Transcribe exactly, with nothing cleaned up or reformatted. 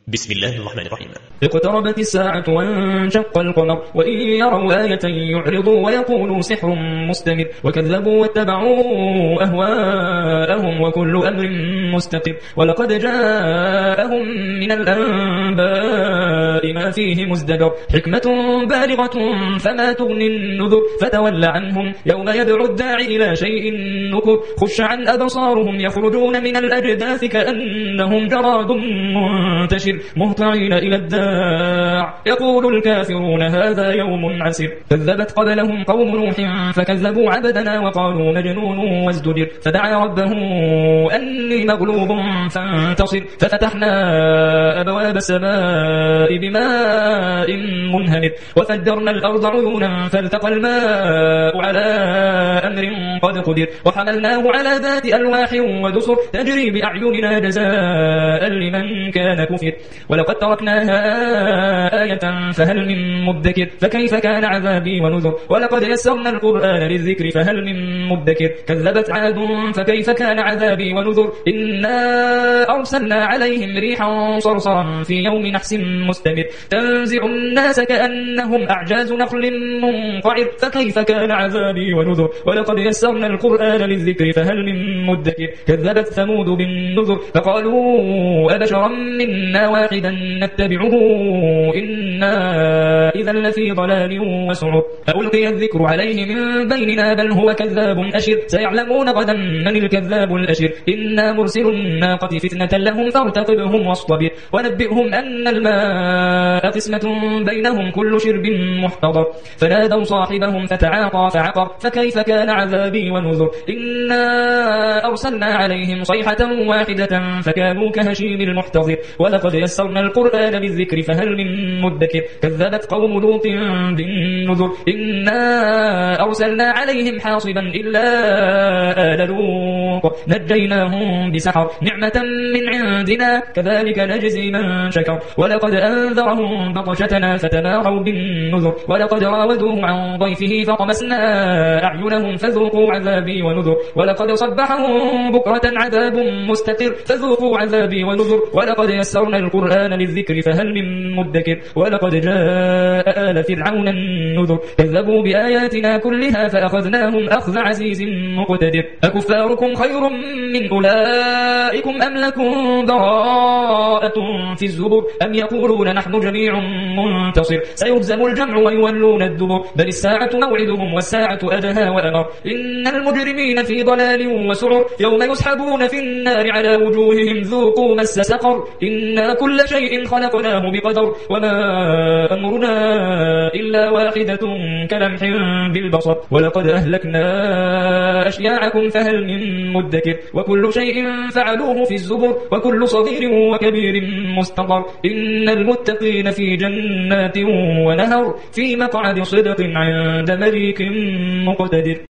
بسم الله الرحمن الرحيم. اقتربت الساعة وانشق القمر وإن يروا آية يعرضوا ويقولوا سحر مستمر وكذبوا واتبعوا أهواءهم وكل أمر مستقر ولقد جاءهم من الأنباء ما فيه مزدجر حكمة بالغة فما تغني النذر فتول عنهم يوم يدعو الداعي إلى شيء نكر خش عن أبصارهم يخرجون من الأجداث كأنهم جراد منتشر مهطعين إلى الداع يقول الكافرون هذا يوم عسر كذبت قبلهم قوم نوح فكذبوا عبدنا وقالوا مجنون وازدجر فدعا ربه أني مغلوب فانتصر ففتحنا أبواب السماء بماء منهمر وفجرنا الأرض عيونا فالتقى الماء على أمر قد قدر وحملناه على ذات ألواح ودسر تجري بأعيننا جزاء لمن كان كفر ولقد تركناها آية فهل من مدكر فكيف كان عذابي ونذر ولقد يسرنا القرآن للذكر فهل من مدكر كذبت عاد فكيف كان عذابي ونذر إنا أرسلنا عليهم ريحا صرصرا في يوم نحس مستمر تنزع الناس كأنهم أعجاز نخل منقعر فكيف كان عذابي ونذر ولقد يسرنا القرآن للذكر فهل من مدكر كذبت ثمود بالنذر فقالوا أبشرا منا واحدا نتبعه إنا إذا لفي ضلال وسعر فألقي الذكر عليه من بيننا بل هو كذاب أشر سيعلمون غدا من الكذاب الأشر إنا مرسل الناقة فتنة لهم فارتقبهم واصطبر ونبئهم أن الماء قسمة بينهم كل شرب محتضر فنادوا صاحبهم فتعاطى فعقر فكيف كان عذابي ونذر إنا أرسلنا عليهم صيحة واحدة فكانوا كهشيم المحتضر ولقد يسرنا القرآن للذكر فهل من مدكر كذبت قوم لوط بالنذر إنا أرسلنا عليهم حاصبا إلا آل لوط نجيناهم بسحر نعمة من عندنا كذلك نجزي من شكر ولقد أنذرهم بطشتنا فتماروا بالنذر ولقد راودوه عن ضيفه فطمسنا أعينهم فذوقوا عذابي ونذر ولقد صبحهم بكرة عذاب مستقر فذوقوا عذابي ونذر ولقد يسرنا القرآن للذكر فهل من مدكر ولقد جاء آل فرعون النذر كذبوا بآياتنا كلها فأخذناهم أخذ عزيز مقتدر أكفاركم خير من أولئكم أم لكم براءة في الزبر أم يقولون نحن جميع منتصر سيهزم الجمع ويولون الدبر بل الساعة موعدهم والساعة أدهى وأمر إن المجرمين في ضلال وسعر يوم يسحبون في النار على وجوههم ذوقوا مس سقر إنا كل شيء خلقناه بقدر وما أمرنا إلا واحدة كلمح بالبصر ولقد أهلكنا أشياعكم فهل من مدكر وكل شيء فعلوه في الزبر وكل صغير وكبير مستقر إن المتقين في جنات ونهر في مقعد صدق عند مليك مقتدر.